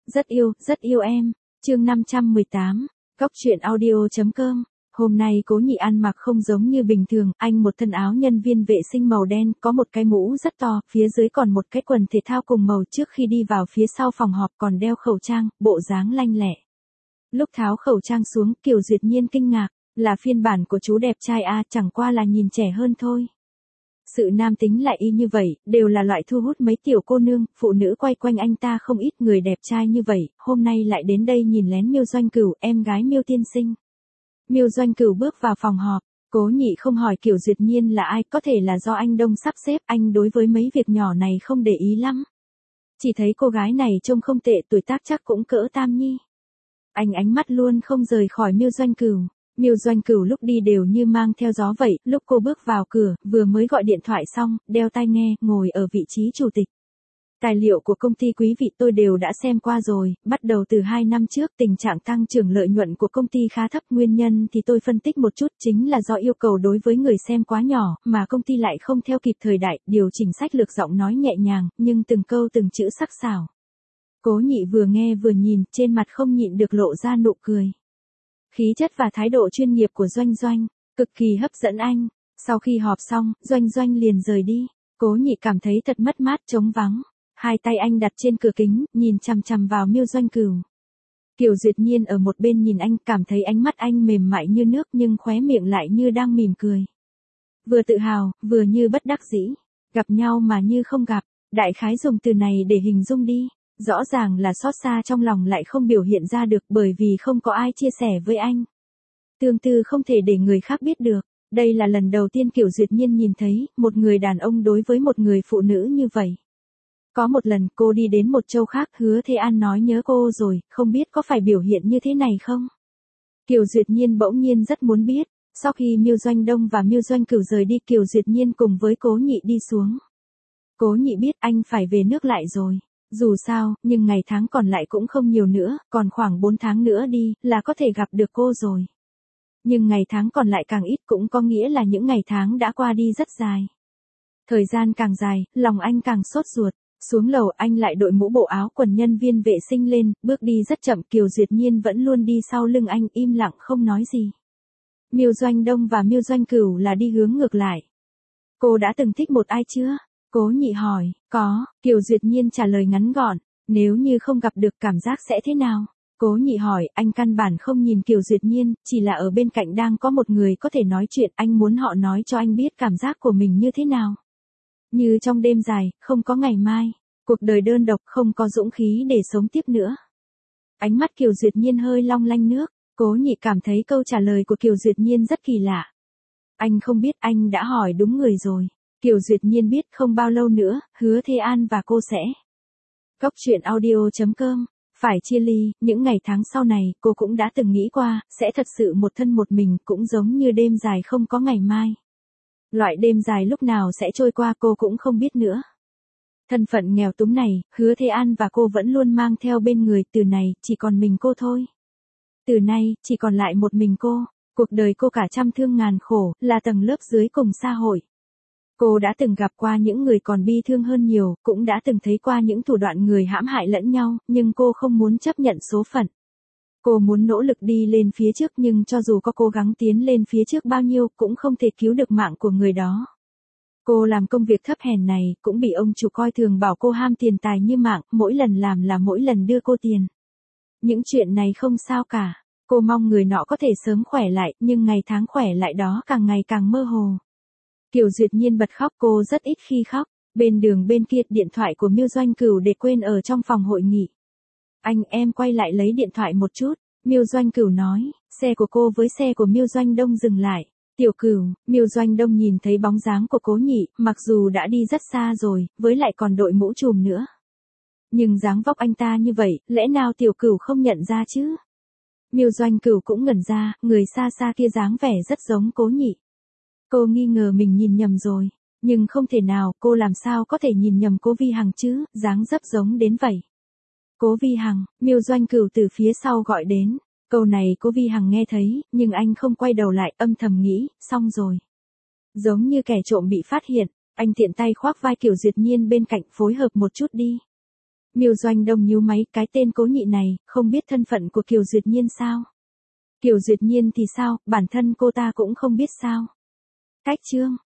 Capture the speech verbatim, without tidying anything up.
Rất yêu, rất yêu em. Chương năm trăm mười tám, Góc truyện audio chấm com. Hôm nay Cố Nhị ăn mặc không giống như bình thường, anh một thân áo nhân viên vệ sinh màu đen, có một cái mũ rất to, phía dưới còn một cái quần thể thao cùng màu. Trước khi đi vào phía sau phòng họp còn đeo khẩu trang, bộ dáng lanh lẹ. Lúc tháo khẩu trang xuống, Kiều Duyệt Nhiên kinh ngạc, là phiên bản của chú đẹp trai à, chẳng qua là nhìn trẻ hơn thôi. Sự nam tính lại y như vậy, đều là loại thu hút mấy tiểu cô nương, phụ nữ quay quanh anh ta không ít. Người đẹp trai như vậy, hôm nay lại đến đây nhìn lén Miêu Doanh Cửu, em gái Miêu tiên sinh. Miêu Doanh Cửu bước vào phòng họp, Cố Nhị không hỏi Kiều Duyệt Nhiên là ai, có thể là do anh Đông sắp xếp, anh đối với mấy việc nhỏ này không để ý lắm. Chỉ thấy cô gái này trông không tệ, tuổi tác chắc cũng cỡ tam nhi. Anh ánh mắt luôn không rời khỏi Miêu Doanh Cửu. Miêu Doanh Cửu lúc đi đều như mang theo gió vậy, lúc cô bước vào cửa, vừa mới gọi điện thoại xong, đeo tai nghe, ngồi ở vị trí chủ tịch. Tài liệu của công ty quý vị tôi đều đã xem qua rồi, bắt đầu từ hai năm trước tình trạng tăng trưởng lợi nhuận của công ty khá thấp, nguyên nhân thì tôi phân tích một chút, chính là do yêu cầu đối với người xem quá nhỏ, mà công ty lại không theo kịp thời đại, điều chỉnh sách lược, giọng nói nhẹ nhàng, nhưng từng câu từng chữ sắc sảo. Cố Nhị vừa nghe vừa nhìn, trên mặt không nhịn được lộ ra nụ cười. Khí chất và thái độ chuyên nghiệp của Doanh Doanh, cực kỳ hấp dẫn anh. Sau khi họp xong, Doanh Doanh liền rời đi. Cố Nhị cảm thấy thật mất mát, trống vắng. Hai tay anh đặt trên cửa kính, nhìn chằm chằm vào Miêu Doanh Cửu. Kiều Duyệt Nhiên ở một bên nhìn anh, cảm thấy ánh mắt anh mềm mại như nước nhưng khóe miệng lại như đang mỉm cười. Vừa tự hào, vừa như bất đắc dĩ. Gặp nhau mà như không gặp, đại khái dùng từ này để hình dung đi. Rõ ràng là xót xa trong lòng lại không biểu hiện ra được bởi vì không có ai chia sẻ với anh. Tương tư không thể để người khác biết được. Đây là lần đầu tiên Kiều Duyệt Nhiên nhìn thấy một người đàn ông đối với một người phụ nữ như vậy. Có một lần cô đi đến một châu khác, Hứa Thế An nói nhớ cô rồi, không biết có phải biểu hiện như thế này không? Kiều Duyệt Nhiên bỗng nhiên rất muốn biết. Sau khi Miêu Doanh Đông và Miêu Doanh Cửu rời đi, Kiều Duyệt Nhiên cùng với Cố Nhị đi xuống. Cố Nhị biết anh phải về nước lại rồi. Dù sao, nhưng ngày tháng còn lại cũng không nhiều nữa, còn khoảng bốn tháng nữa đi, là có thể gặp được cô rồi. Nhưng ngày tháng còn lại càng ít cũng có nghĩa là những ngày tháng đã qua đi rất dài. Thời gian càng dài, lòng anh càng sốt ruột. Xuống lầu anh lại đội mũ bộ áo quần nhân viên vệ sinh lên, bước đi rất chậm. Kiều Duyệt Nhiên vẫn luôn đi sau lưng anh, im lặng không nói gì. Miêu Doanh Đông và Miêu Doanh Cửu là đi hướng ngược lại. Cô đã từng thích một ai chưa? Cố Nhị hỏi. Có, Kiều Duyệt Nhiên trả lời ngắn gọn. Nếu như không gặp được cảm giác sẽ thế nào? Cố Nhị hỏi, anh căn bản không nhìn Kiều Duyệt Nhiên, chỉ là ở bên cạnh đang có một người có thể nói chuyện, anh muốn họ nói cho anh biết cảm giác của mình như thế nào. Như trong đêm dài, không có ngày mai, cuộc đời đơn độc, không có dũng khí để sống tiếp nữa. Ánh mắt Kiều Duyệt Nhiên hơi long lanh nước, Cố Nhị cảm thấy câu trả lời của Kiều Duyệt Nhiên rất kỳ lạ. Anh không biết, anh đã hỏi đúng người rồi. Kiều Duyệt Nhiên biết không bao lâu nữa, Hứa Thế An và cô sẽ. Góc truyện audio chấm com. Phải chia ly, những ngày tháng sau này, cô cũng đã từng nghĩ qua, sẽ thật sự một thân một mình, cũng giống như đêm dài không có ngày mai. Loại đêm dài lúc nào sẽ trôi qua cô cũng không biết nữa. Thân phận nghèo túng này, Hứa Thế An và cô vẫn luôn mang theo bên người, từ này, chỉ còn mình cô thôi. Từ nay, chỉ còn lại một mình cô, cuộc đời cô cả trăm thương ngàn khổ, là tầng lớp dưới cùng xã hội. Cô đã từng gặp qua những người còn bi thương hơn nhiều, cũng đã từng thấy qua những thủ đoạn người hãm hại lẫn nhau, nhưng cô không muốn chấp nhận số phận. Cô muốn nỗ lực đi lên phía trước, nhưng cho dù có cố gắng tiến lên phía trước bao nhiêu cũng không thể cứu được mạng của người đó. Cô làm công việc thấp hèn này, cũng bị ông chủ coi thường, bảo cô ham tiền tài như mạng, mỗi lần làm là mỗi lần đưa cô tiền. Những chuyện này không sao cả, cô mong người nọ có thể sớm khỏe lại, nhưng ngày tháng khỏe lại đó càng ngày càng mơ hồ. Kiều Duyệt Nhiên bật khóc, cô rất ít khi khóc. Bên đường bên kia, điện thoại của Miêu Doanh Cửu để quên ở trong phòng hội nghị. Anh em quay lại lấy điện thoại một chút, Miêu Doanh Cửu nói. Xe của cô với xe của Miêu Doanh Đông dừng lại. Tiểu Cửu, Miêu Doanh Đông nhìn thấy bóng dáng của Cố Nhị, mặc dù đã đi rất xa rồi, với lại còn đội mũ trùm nữa. Nhưng dáng vóc anh ta như vậy, lẽ nào Tiểu Cửu không nhận ra chứ? Miêu Doanh Cửu cũng ngẩn ra, người xa xa kia dáng vẻ rất giống Cố Nhị. Cô nghi ngờ mình nhìn nhầm rồi, nhưng không thể nào, cô làm sao có thể nhìn nhầm Cố Vi Hằng chứ, dáng dấp giống đến vậy. Cố Vi Hằng, Miêu Doanh Cửu từ phía sau gọi đến, câu này Cố Vi Hằng nghe thấy, nhưng anh không quay đầu lại, âm thầm nghĩ, xong rồi. Giống như kẻ trộm bị phát hiện, anh tiện tay khoác vai Kiều Duyệt Nhiên bên cạnh, phối hợp một chút đi. Miêu Doanh Đông nhíu máy, cái tên Cố Nhị này, không biết thân phận của Kiều Duyệt Nhiên sao? Kiều Duyệt Nhiên thì sao, bản thân cô ta cũng không biết sao? Cách Trương,